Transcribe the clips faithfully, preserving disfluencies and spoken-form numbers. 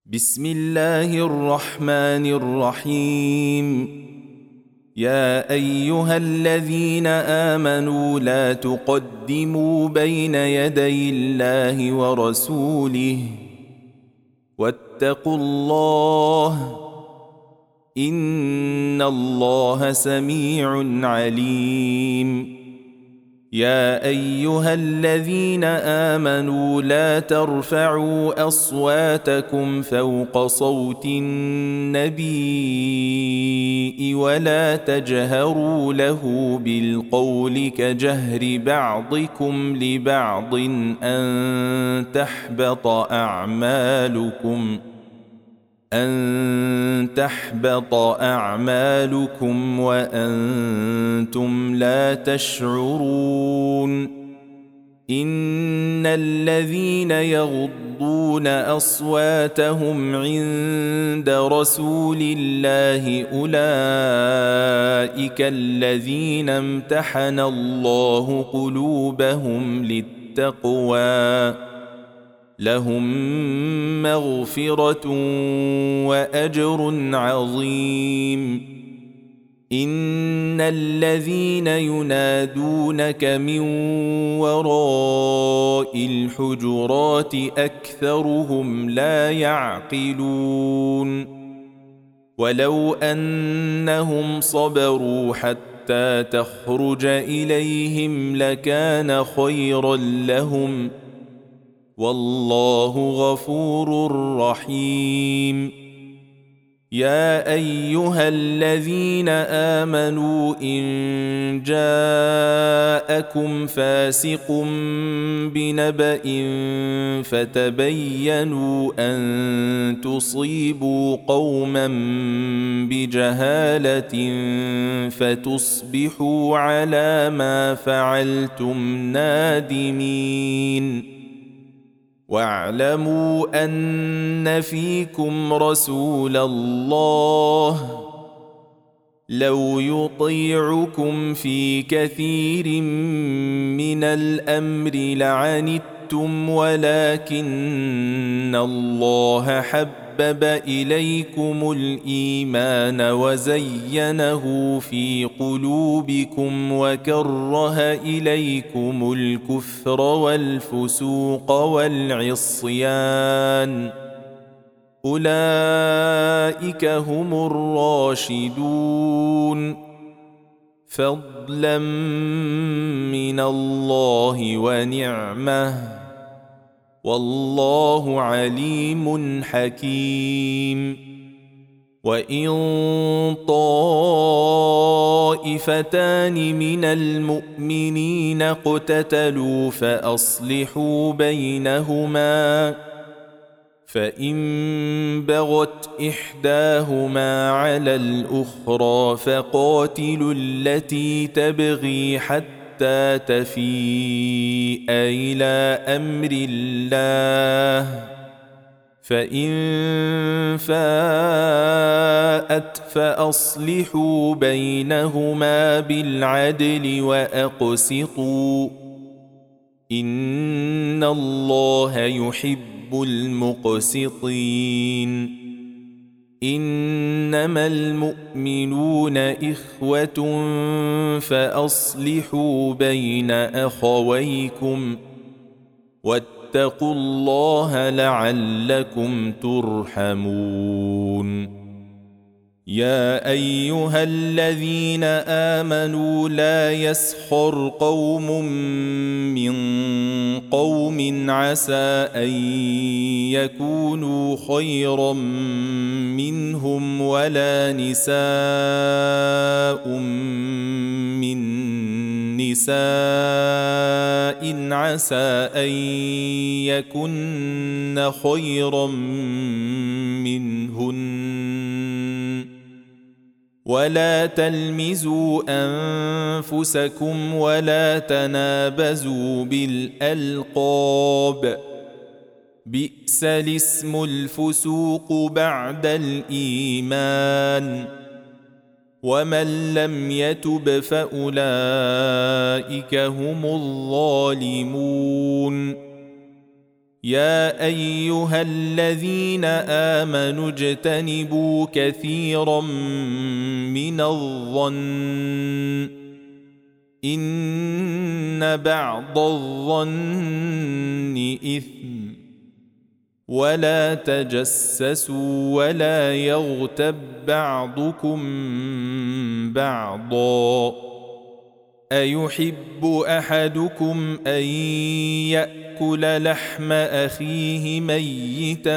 بسم الله الرحمن الرحيم. يا أيها الذين آمنوا لا تقدموا بين يدي الله ورسوله واتقوا الله إن الله سميع عليم. يا أيها الذين آمنوا لا ترفعوا أصواتكم فوق صوت النبي ولا تجهروا له بالقول كجهر بعضكم لبعض أن تحبط أعمالكم أن تحبط أعمالكم وأنتم لا تشعرون. إن الذين يغضون أصواتهم عند رسول الله أولئك الذين امتحن الله قلوبهم للتقوى لهم مغفرة وأجر عظيم. إن الذين ينادونك من وراء الحجرات أكثرهم لا يعقلون. ولو أنهم صبروا حتى تخرج إليهم لكان خيرا لهم والله غفور رحيم. يا أيها الذين آمنوا إن جاءكم فاسق بنبأ فتبينوا أن تصيبوا قوما بجهالة فتصبحوا على ما فعلتم نادمين. واعلموا أن فيكم رسول الله لو يطيعكم في كثير من الأمر لعنتم ولكن الله حبب إليكم الإيمان وزينه في قلوبكم وكره إليكم الكفر والفسوق والعصيان أولئك هم الراشدون فضلا من الله ونعمه والله عليم حكيم. وإن طائفتان من المؤمنين اقتتلوا فأصلحوا بينهما فإن بغت إحداهما على الأخرى فقاتلوا التي تبغي حتى تفيء إلى أمر الله فإن فاءت فأصلحوا بينهما بالعدل وأقسطوا إن الله يحب المقسطين. إنما المؤمنون إخوة فأصلحوا بين أخويكم واتقوا الله لعلكم ترحمون. يا أيها الذين آمنوا لا يسخر قوم من قوم عسى أن يكونوا خيرا منهم ولا نساء من نساء عسى أن يكن خيرا منهن ولا تلمزوا أنفسكم ولا تنابزوا بالألقاب بئس الاسم الفسوق بعد الإيمان ومن لم يتب فأولئك هم الظالمون. يا أيها الذين آمنوا اجتنبوا كثيرا من الظن إن بعض الظن إثم ولا تجسسوا ولا يغتب بعضكم بعضا أيحب أحدكم أن يأكل لحم أخيه ميتا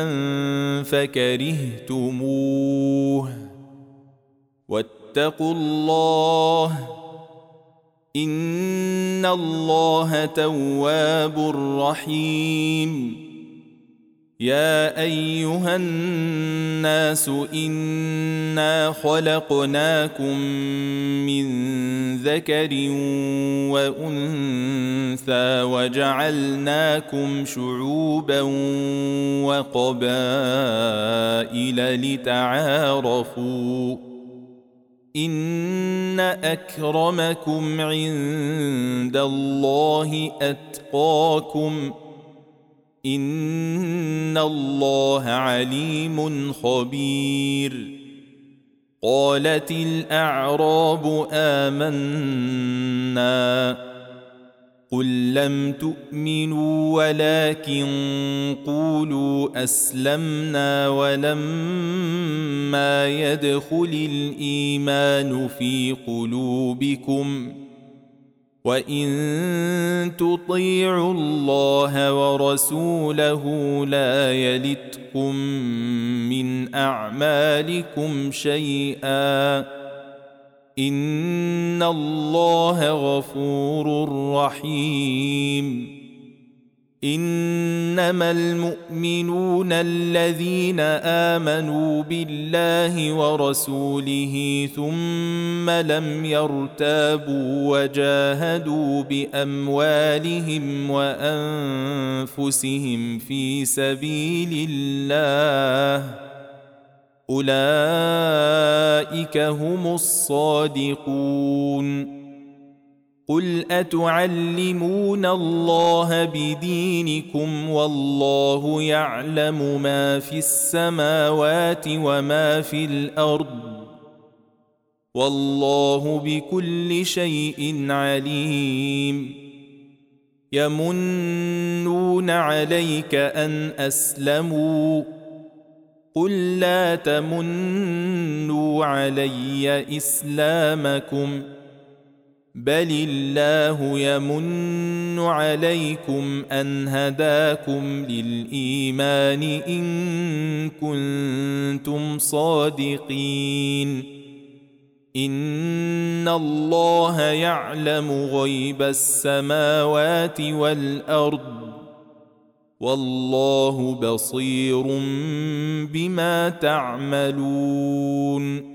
فكرهتموه واتقوا الله إن الله تواب رحيم يا أيها الناس إنا خلقناكم من ذكر وأنثى وجعلناكم شعوبا وقبائل لتعارفوا إن أكرمكم عند الله أتقاكم إن الله عليم خبير قالت الأعراب آمنا قل لم تؤمنوا ولكن قولوا أسلمنا ولما يدخل الإيمان في قلوبكم وإن تطيعوا الله ورسوله لا يلتكم من أعمالكم شيئا إن الله غفور رحيم إنما المؤمنون الذين آمنوا بالله ورسوله ثم لم يرتابوا وجاهدوا بأموالهم وأنفسهم في سبيل الله أولئك هم الصادقون قل أتعلمون الله بدينكم والله يعلم ما في السماوات وما في الأرض والله بكل شيء عليم يمنون عليك أن أسلموا قل لا تمنوا علي إسلامكم بل الله يمن عليكم أن هداكم للإيمان إن كنتم صادقين إن الله يعلم غيب السماوات والأرض والله بصير بما تعملون